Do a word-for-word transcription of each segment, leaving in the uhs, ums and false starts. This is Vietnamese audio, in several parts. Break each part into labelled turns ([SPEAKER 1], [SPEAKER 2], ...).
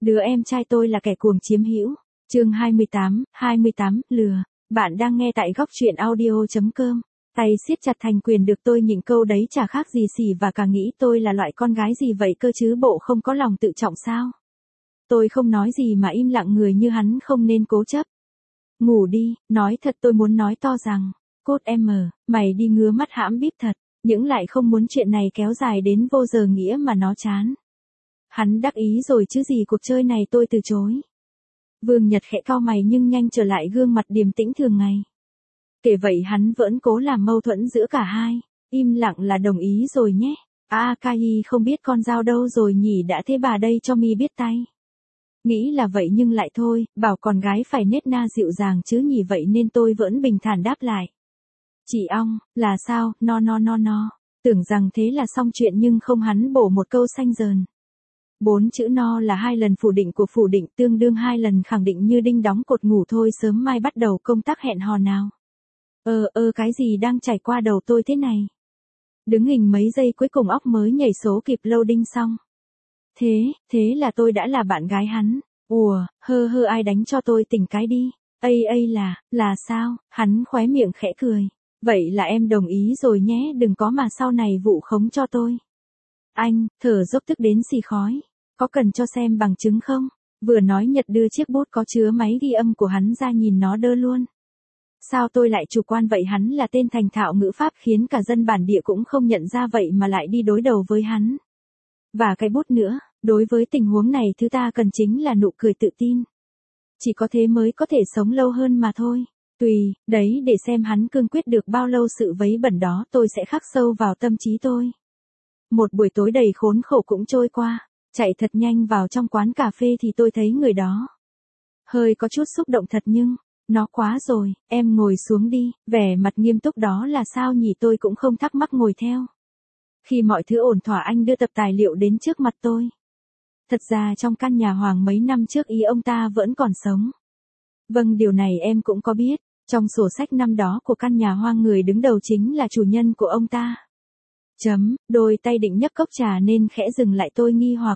[SPEAKER 1] Đứa em trai tôi là kẻ cuồng chiếm hữu. Chương hai mươi tám, hai mươi tám, lừa. Bạn đang nghe tại góc truyện audio chấm com. Tay siết chặt thành quyền được tôi nhịn câu đấy chả khác gì xỉ và cả nghĩ tôi là loại con gái gì vậy cơ chứ, bộ không có lòng tự trọng sao? Tôi không nói gì mà im lặng, người như hắn không nên cố chấp. Ngủ đi, nói thật tôi muốn nói to rằng, cốt em mờ, mày đi ngứa mắt hãm bíp thật, những lại không muốn chuyện này kéo dài đến vô giờ nghĩa mà nó chán. Hắn đắc ý rồi chứ gì, cuộc chơi này tôi từ chối. Vương Nhật khẽ cau mày nhưng nhanh trở lại gương mặt điềm tĩnh thường ngày. Kể vậy hắn vẫn cố làm mâu thuẫn giữa cả hai, im lặng là đồng ý rồi nhé. À Kai không biết con dao đâu rồi nhỉ, đã thế bà đây cho mi biết tay. Nghĩ là vậy nhưng lại thôi, bảo con gái phải nết na dịu dàng chứ nhỉ, vậy nên tôi vẫn bình thản đáp lại. Chị ong, là sao, no no no no, tưởng rằng thế là xong chuyện nhưng không, hắn bổ một câu xanh dờn. Bốn chữ no là hai lần phủ định của phủ định, tương đương hai lần khẳng định như đinh đóng cột, ngủ thôi, sớm mai bắt đầu công tác hẹn hò nào. Ờ ơ cái gì đang trải qua đầu tôi thế này? Đứng hình mấy giây cuối cùng óc mới nhảy số kịp loading xong. Thế, thế là tôi đã là bạn gái hắn. Ùa, hơ hơ ai đánh cho tôi tỉnh cái đi. Ây ây là, là sao? Hắn khóe miệng khẽ cười. Vậy là em đồng ý rồi nhé, đừng có mà sau này vụ khống cho tôi. Anh, thở dốc tức đến xì khói. Có cần cho xem bằng chứng không? Vừa nói Nhật đưa chiếc bút có chứa máy ghi âm của hắn ra, nhìn nó đơ luôn. Sao tôi lại chủ quan vậy? Hắn là tên thành thạo ngữ pháp khiến cả dân bản địa cũng không nhận ra, vậy mà lại đi đối đầu với hắn. Và cái bút nữa, đối với tình huống này thứ ta cần chính là nụ cười tự tin. Chỉ có thế mới có thể sống lâu hơn mà thôi. Tùy, đấy, để xem hắn cương quyết được bao lâu sự vấy bẩn đó, tôi sẽ khắc sâu vào tâm trí tôi. Một buổi tối đầy khốn khổ cũng trôi qua, chạy thật nhanh vào trong quán cà phê thì tôi thấy người đó. Hơi có chút xúc động thật nhưng, nó quá rồi, em ngồi xuống đi, vẻ mặt nghiêm túc đó là sao nhỉ, tôi cũng không thắc mắc ngồi theo. Khi mọi thứ ổn thỏa anh đưa tập tài liệu đến trước mặt tôi. Thật ra trong căn nhà Hoàng mấy năm trước ý ông ta vẫn còn sống. Vâng, điều này em cũng có biết, trong sổ sách năm đó của căn nhà Hoang người đứng đầu chính là chủ nhân của ông ta. Chấm, đôi tay định nhấc cốc trà nên khẽ dừng lại, tôi nghi hoặc.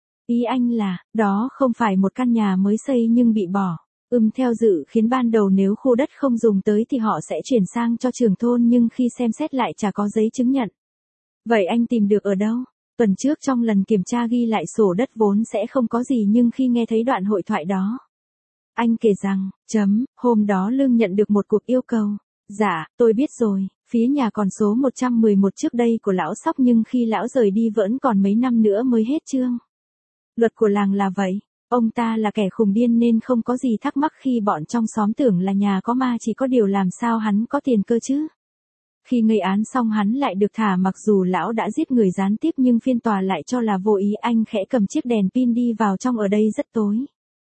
[SPEAKER 1] Ý anh là, đó không phải một căn nhà mới xây nhưng bị bỏ. Ừm, theo dự khiến ban đầu nếu khu đất không dùng tới thì họ sẽ chuyển sang cho trưởng thôn, nhưng khi xem xét lại chả có giấy chứng nhận. Vậy anh tìm được ở đâu? Tuần trước trong lần kiểm tra ghi lại sổ đất vốn sẽ không có gì, nhưng khi nghe thấy đoạn hội thoại đó. Anh kể rằng, chấm, hôm đó Lương nhận được một cuộc yêu cầu. Dạ, tôi biết rồi, phía nhà còn số một trăm mười một trước đây của lão Sóc, nhưng khi lão rời đi vẫn còn mấy năm nữa mới hết chương. Luật của làng là vậy, ông ta là kẻ khùng điên nên không có gì thắc mắc khi bọn trong xóm tưởng là nhà có ma, chỉ có điều làm sao hắn có tiền cơ chứ. Khi gây án xong hắn lại được thả, mặc dù lão đã giết người gián tiếp nhưng phiên tòa lại cho là vô ý. Anh khẽ cầm chiếc đèn pin đi vào trong, ở đây rất tối.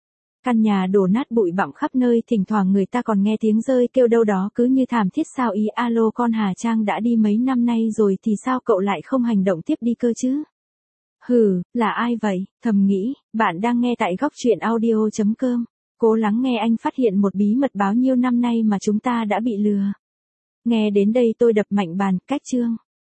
[SPEAKER 1] Căn nhà đổ nát bụi bặm khắp nơi, thỉnh thoảng người ta còn nghe tiếng rơi kêu đâu đó cứ như thảm thiết. Sao ý, alo con Hà Trang đã đi mấy năm nay rồi thì sao cậu lại không hành động tiếp đi cơ chứ? Hừ, là ai vậy? Thầm nghĩ, bạn đang nghe tại góc truyện audio chấm com. Cố lắng nghe, anh phát hiện một bí mật, bao nhiêu năm nay mà chúng ta đã bị lừa. Nghe đến đây tôi đập mạnh bàn, cách chương.